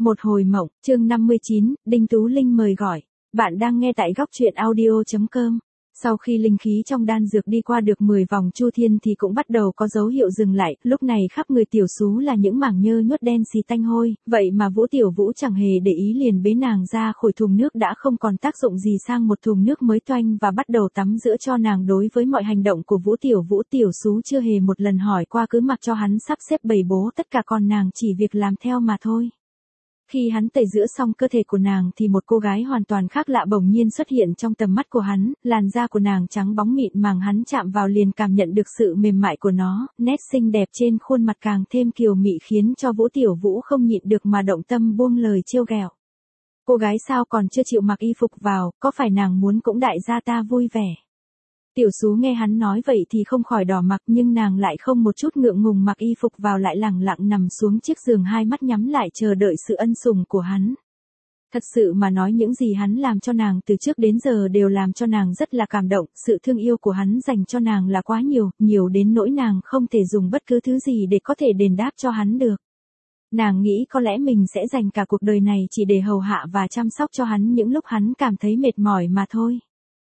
Một hồi mộng, chương 59, Đinh Tú Linh mời gọi. Bạn đang nghe tại góc truyện audio.com. Sau khi linh khí trong đan dược đi qua được 10 vòng chu thiên thì cũng bắt đầu có dấu hiệu dừng lại, lúc này khắp người tiểu sú là những mảng nhơ nhuất đen xì tanh hôi, vậy mà Vũ Tiểu Vũ chẳng hề để ý liền bế nàng ra khỏi thùng nước đã không còn tác dụng gì sang một thùng nước mới toanh và bắt đầu tắm giữa cho nàng. Đối với mọi hành động của Vũ Tiểu sú chưa hề một lần hỏi qua, cứ mặc cho hắn sắp xếp bày bố tất cả, còn nàng chỉ việc làm theo mà thôi. Khi hắn tẩy rửa xong cơ thể của nàng thì một cô gái hoàn toàn khác lạ bỗng nhiên xuất hiện trong tầm mắt của hắn, làn da của nàng trắng bóng mịn màng, hắn chạm vào liền cảm nhận được sự mềm mại của nó, nét xinh đẹp trên khuôn mặt càng thêm kiều mị khiến cho Vũ Tiểu Vũ không nhịn được mà động tâm buông lời trêu ghẹo. Cô gái sao còn chưa chịu mặc y phục vào, có phải nàng muốn cũng đại gia ta vui vẻ? Tiểu sú nghe hắn nói vậy thì không khỏi đỏ mặt, nhưng nàng lại không một chút ngượng ngùng mặc y phục vào, lại lẳng lặng nằm xuống chiếc giường, hai mắt nhắm lại chờ đợi sự ân sủng của hắn. Thật sự mà nói, những gì hắn làm cho nàng từ trước đến giờ đều làm cho nàng rất là cảm động, sự thương yêu của hắn dành cho nàng là quá nhiều đến nỗi nàng không thể dùng bất cứ thứ gì để có thể đền đáp cho hắn được. Nàng nghĩ có lẽ mình sẽ dành cả cuộc đời này chỉ để hầu hạ và chăm sóc cho hắn những lúc hắn cảm thấy mệt mỏi mà thôi.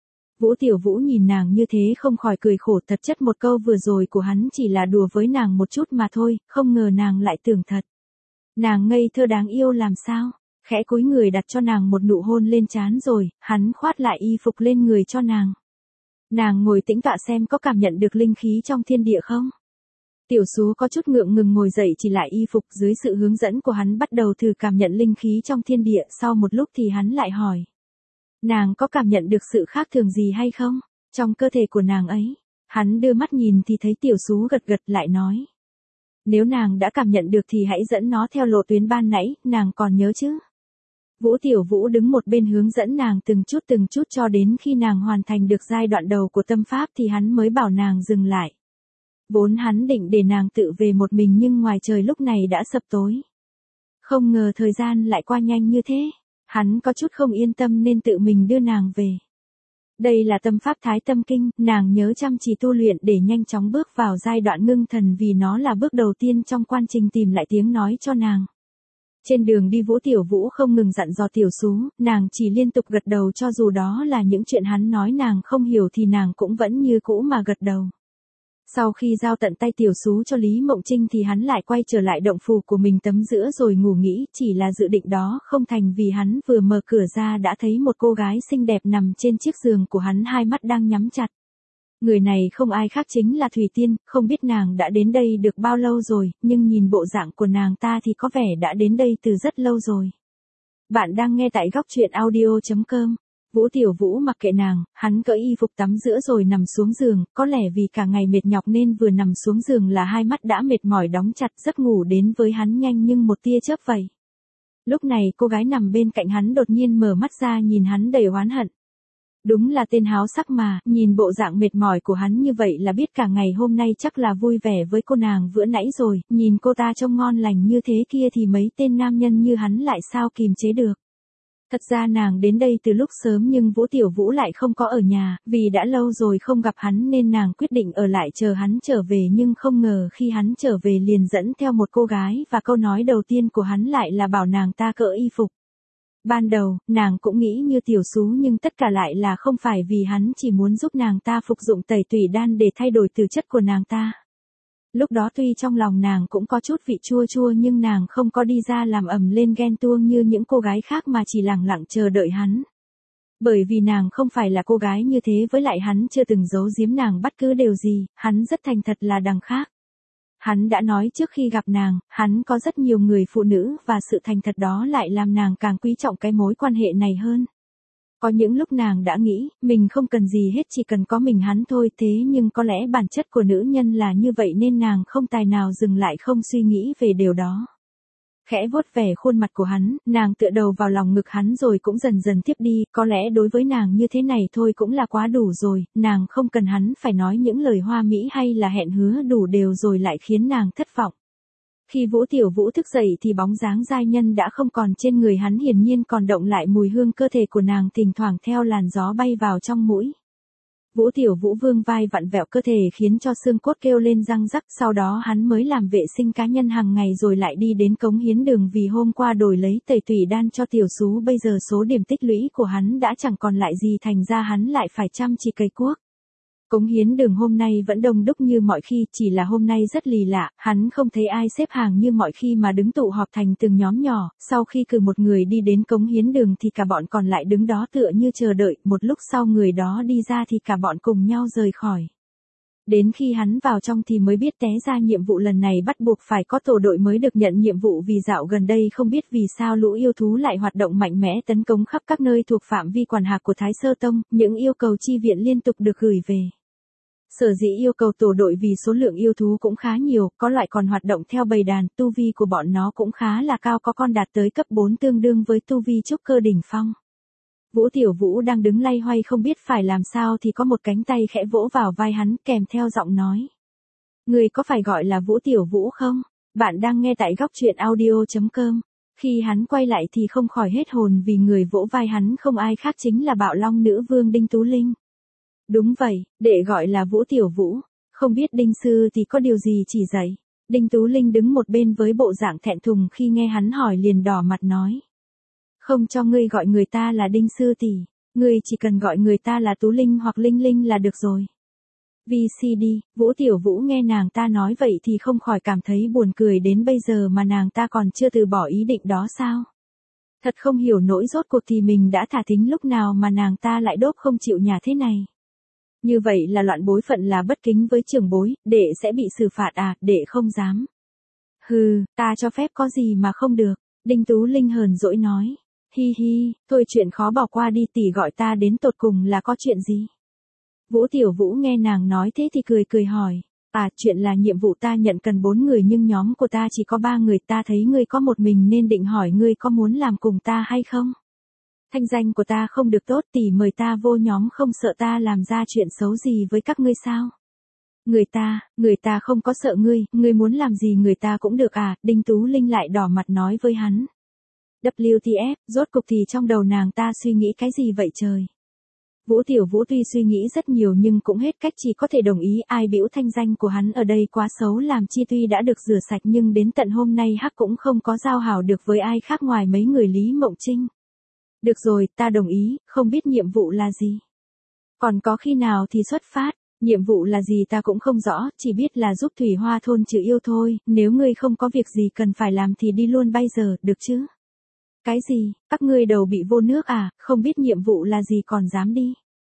Vũ Tiểu Vũ nhìn nàng như thế không khỏi cười khổ, thật chất một câu vừa rồi của hắn chỉ là đùa với nàng một chút mà thôi, không ngờ nàng lại tưởng thật. Nàng ngây thơ đáng yêu làm sao, khẽ cúi người đặt cho nàng một nụ hôn lên trán rồi, hắn khoát lại y phục lên người cho nàng. Nàng ngồi tĩnh tọa xem có cảm nhận được linh khí trong thiên địa không? Tiểu sú có chút ngượng ngừng ngồi dậy chỉ lại y phục, dưới sự hướng dẫn của hắn bắt đầu thử cảm nhận linh khí trong thiên địa, sau một lúc thì hắn lại hỏi. Nàng có cảm nhận được sự khác thường gì hay không, trong cơ thể của nàng ấy? Hắn đưa mắt nhìn thì thấy tiểu sú gật gật, lại nói. Nếu nàng đã cảm nhận được thì hãy dẫn nó theo lộ tuyến ban nãy, nàng còn nhớ chứ? Vũ Tiểu Vũ đứng một bên hướng dẫn nàng từng chút cho đến khi nàng hoàn thành được giai đoạn đầu của tâm pháp thì hắn mới bảo nàng dừng lại. Vốn hắn định để nàng tự về một mình, nhưng ngoài trời lúc này đã sập tối. Không ngờ thời gian lại qua nhanh như thế. Hắn có chút không yên tâm nên tự mình đưa nàng về. Đây là tâm pháp Thái Tâm Kinh, nàng nhớ chăm chỉ tu luyện để nhanh chóng bước vào giai đoạn ngưng thần, vì nó là bước đầu tiên trong quá trình tìm lại tiếng nói cho nàng. Trên đường đi Vũ Tiểu Vũ không ngừng dặn dò tiểu sú, nàng chỉ liên tục gật đầu, cho dù đó là những chuyện hắn nói nàng không hiểu thì nàng cũng vẫn như cũ mà gật đầu. Sau khi giao tận tay tiểu sú cho Lý Mộng Trinh thì hắn lại quay trở lại động phủ của mình tắm giữa rồi ngủ nghỉ, chỉ là dự định đó không thành vì hắn vừa mở cửa ra đã thấy một cô gái xinh đẹp nằm trên chiếc giường của hắn, hai mắt đang nhắm chặt. Người này không ai khác chính là Thủy Tiên, không biết nàng đã đến đây được bao lâu rồi, nhưng nhìn bộ dạng của nàng ta thì có vẻ đã đến đây từ rất lâu rồi. Bạn đang nghe tại góc truyện audio.com. Vũ Tiểu Vũ mặc kệ nàng, hắn cởi y phục tắm giữa rồi nằm xuống giường, có lẽ vì cả ngày mệt nhọc nên vừa nằm xuống giường là hai mắt đã mệt mỏi đóng chặt, giấc ngủ đến với hắn nhanh nhưng một tia chớp vậy. Lúc này cô gái nằm bên cạnh hắn đột nhiên mở mắt ra nhìn hắn đầy oán hận. Đúng là tên háo sắc mà, nhìn bộ dạng mệt mỏi của hắn như vậy là biết cả ngày hôm nay chắc là vui vẻ với cô nàng vừa nãy rồi, nhìn cô ta trông ngon lành như thế kia thì mấy tên nam nhân như hắn lại sao kìm chế được. Thật ra nàng đến đây từ lúc sớm nhưng Vũ Tiểu Vũ lại không có ở nhà, vì đã lâu rồi không gặp hắn nên nàng quyết định ở lại chờ hắn trở về, nhưng không ngờ khi hắn trở về liền dẫn theo một cô gái và câu nói đầu tiên của hắn lại là bảo nàng ta cởi y phục. Ban đầu, nàng cũng nghĩ như tiểu sú nhưng tất cả lại là không phải, vì hắn chỉ muốn giúp nàng ta phục dụng tẩy tủy đan để thay đổi từ chất của nàng ta. Lúc đó tuy trong lòng nàng cũng có chút vị chua chua nhưng nàng không có đi ra làm ầm lên ghen tuông như những cô gái khác mà chỉ lẳng lặng chờ đợi hắn. Bởi vì nàng không phải là cô gái như thế, với lại hắn chưa từng giấu giếm nàng bất cứ điều gì, hắn rất thành thật là đằng khác. Hắn đã nói trước khi gặp nàng, hắn có rất nhiều người phụ nữ và sự thành thật đó lại làm nàng càng quý trọng cái mối quan hệ này hơn. Có những lúc nàng đã nghĩ, mình không cần gì hết, chỉ cần có mình hắn thôi, thế nhưng có lẽ bản chất của nữ nhân là như vậy nên nàng không tài nào dừng lại không suy nghĩ về điều đó. Khẽ vuốt về khuôn mặt của hắn, nàng tựa đầu vào lòng ngực hắn rồi cũng dần dần tiếp đi, có lẽ đối với nàng như thế này thôi cũng là quá đủ rồi, nàng không cần hắn phải nói những lời hoa mỹ hay là hẹn hứa đủ đều rồi lại khiến nàng thất vọng. Khi Vũ Tiểu Vũ thức dậy thì bóng dáng giai nhân đã không còn trên người hắn, hiển nhiên còn động lại mùi hương cơ thể của nàng thỉnh thoảng theo làn gió bay vào trong mũi. Vũ Tiểu Vũ vương vai vặn vẹo cơ thể khiến cho xương cốt kêu lên răng rắc, sau đó hắn mới làm vệ sinh cá nhân hàng ngày rồi lại đi đến cống hiến đường vì hôm qua đổi lấy tẩy tủy đan cho tiểu sú, bây giờ số điểm tích lũy của hắn đã chẳng còn lại gì, thành ra hắn lại phải chăm chỉ cày cuốc. Cống hiến đường hôm nay vẫn đông đúc như mọi khi, chỉ là hôm nay rất lì lạ, hắn không thấy ai xếp hàng như mọi khi mà đứng tụ họp thành từng nhóm nhỏ, sau khi cử một người đi đến cống hiến đường thì cả bọn còn lại đứng đó tựa như chờ đợi, một lúc sau người đó đi ra thì cả bọn cùng nhau rời khỏi. Đến khi hắn vào trong thì mới biết té ra nhiệm vụ lần này bắt buộc phải có tổ đội mới được nhận nhiệm vụ, vì dạo gần đây không biết vì sao lũ yêu thú lại hoạt động mạnh mẽ tấn công khắp các nơi thuộc phạm vi quản hạt của Thái Sơ Tông, những yêu cầu chi viện liên tục được gửi về. Sở dĩ yêu cầu tổ đội vì số lượng yêu thú cũng khá nhiều, có loại còn hoạt động theo bầy đàn, tu vi của bọn nó cũng khá là cao, có con đạt tới cấp 4 tương đương với tu vi trúc cơ đỉnh phong. Vũ Tiểu Vũ đang đứng loay hoay không biết phải làm sao thì có một cánh tay khẽ vỗ vào vai hắn kèm theo giọng nói. Người có phải gọi là Vũ Tiểu Vũ không? Bạn đang nghe tại góc truyện audio.com. Khi hắn quay lại thì không khỏi hết hồn vì người vỗ vai hắn không ai khác chính là Bạo Long nữ vương Đinh Tú Linh. Đúng vậy, đệ gọi là Vũ Tiểu Vũ, không biết Đinh sư thì có điều gì chỉ dạy. Đinh Tú Linh đứng một bên với bộ dạng thẹn thùng khi nghe hắn hỏi liền đỏ mặt nói. Không cho ngươi gọi người ta là Đinh sư tỷ, ngươi chỉ cần gọi người ta là Tú Linh hoặc Linh Linh là được rồi. VCD, Vũ Tiểu Vũ nghe nàng ta nói vậy thì không khỏi cảm thấy buồn cười, đến bây giờ mà nàng ta còn chưa từ bỏ ý định đó sao? Thật không hiểu nổi rốt cuộc thì mình đã thả thính lúc nào mà nàng ta lại đốp không chịu nhả thế này. Như vậy là loạn bối phận, là bất kính với trưởng bối, đệ sẽ bị xử phạt à, đệ không dám. Hừ, ta cho phép có gì mà không được, Đinh Tú Linh hờn dỗi nói. Hi hi, thôi chuyện khó bỏ qua đi, tỷ gọi ta đến tột cùng là có chuyện gì? Vũ Tiểu Vũ nghe nàng nói thế thì cười cười hỏi. À, chuyện là nhiệm vụ ta nhận cần 4 người nhưng nhóm của ta chỉ có 3 người, ta thấy ngươi có một mình nên định hỏi ngươi có muốn làm cùng ta hay không? Thanh danh của ta không được tốt, tỷ mời ta vô nhóm không sợ ta làm ra chuyện xấu gì với các ngươi sao? Người ta không có sợ ngươi muốn làm gì người ta cũng được à, Đinh Tú Linh lại đỏ mặt nói với hắn. WTF, rốt cục thì trong đầu nàng ta suy nghĩ cái gì vậy trời? Vũ Tiểu Vũ tuy suy nghĩ rất nhiều nhưng cũng hết cách, chỉ có thể đồng ý, ai biểu thanh danh của hắn ở đây quá xấu làm chi, tuy đã được rửa sạch nhưng đến tận hôm nay hắc cũng không có giao hảo được với ai khác ngoài mấy người Lý Mộng Trinh. Được rồi, ta đồng ý, không biết nhiệm vụ là gì? Còn có khi nào thì xuất phát? Nhiệm vụ là gì ta cũng không rõ, chỉ biết là giúp Thủy Hoa thôn trừ yêu thôi, nếu ngươi không có việc gì cần phải làm thì đi luôn bây giờ, được chứ? Cái gì, các ngươi đầu bị vô nước à, không biết nhiệm vụ là gì còn dám đi?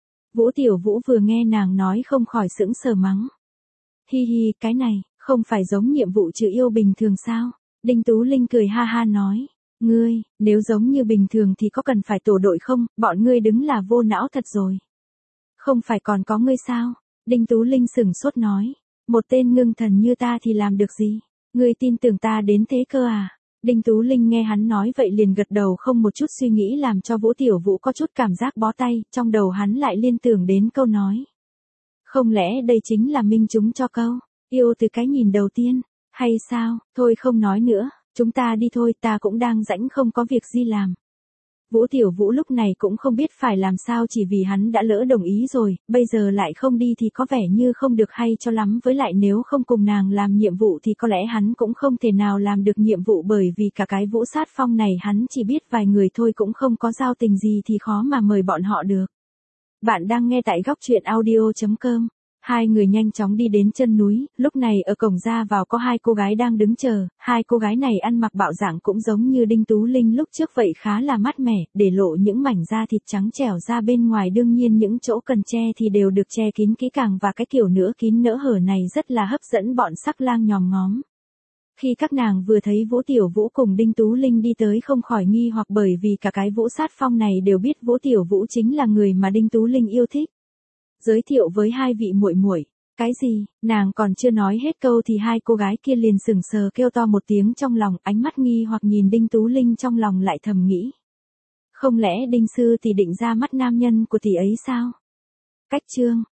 Vũ Tiểu Vũ vừa nghe nàng nói không khỏi sững sờ mắng. Hi hi, cái này, không phải giống nhiệm vụ trừ yêu bình thường sao? Đinh Tú Linh cười ha ha nói. Ngươi, nếu giống như bình thường thì có cần phải tổ đội không, bọn ngươi đứng là vô não thật rồi. Không phải còn có ngươi sao? Đinh Tú Linh sửng sốt nói. Một tên ngưng thần như ta thì làm được gì? Ngươi tin tưởng ta đến thế cơ à? Đinh Tú Linh nghe hắn nói vậy liền gật đầu không một chút suy nghĩ, làm cho Vũ Tiểu Vũ có chút cảm giác bó tay, trong đầu hắn lại liên tưởng đến câu nói. Không lẽ đây chính là minh chứng cho câu, yêu từ cái nhìn đầu tiên, hay sao, thôi không nói nữa, chúng ta đi thôi, ta cũng đang rảnh không có việc gì làm. Vũ Tiểu Vũ lúc này cũng không biết phải làm sao, chỉ vì hắn đã lỡ đồng ý rồi, bây giờ lại không đi thì có vẻ như không được hay cho lắm, với lại nếu không cùng nàng làm nhiệm vụ thì có lẽ hắn cũng không thể nào làm được nhiệm vụ, bởi vì cả cái Vũ Sát Phong này hắn chỉ biết vài người thôi, cũng không có giao tình gì thì khó mà mời bọn họ được. Bạn đang nghe tại góc truyện audio.com. Hai người nhanh chóng đi đến chân núi, lúc này ở cổng ra vào có 2 cô gái đang đứng chờ, 2 cô gái này ăn mặc bạo dạng cũng giống như Đinh Tú Linh lúc trước vậy, khá là mát mẻ, để lộ những mảnh da thịt trắng trẻo ra bên ngoài, đương nhiên những chỗ cần che thì đều được che kín kỹ càng, và cái kiểu nửa kín nỡ hở này rất là hấp dẫn bọn sắc lang nhòm ngóm. Khi các nàng vừa thấy Vũ Tiểu Vũ cùng Đinh Tú Linh đi tới không khỏi nghi hoặc, bởi vì cả cái Vũ Sát Phong này đều biết Vũ Tiểu Vũ chính là người mà Đinh Tú Linh yêu thích. Giới thiệu với 2 vị muội muội. Cái gì? Nàng còn chưa nói hết câu thì 2 cô gái kia liền sững sờ kêu to một tiếng trong lòng, ánh mắt nghi hoặc nhìn Đinh Tú Linh, trong lòng lại thầm nghĩ. Không lẽ Đinh sư tỷ định ra mắt nam nhân của tỷ ấy sao? Cách chương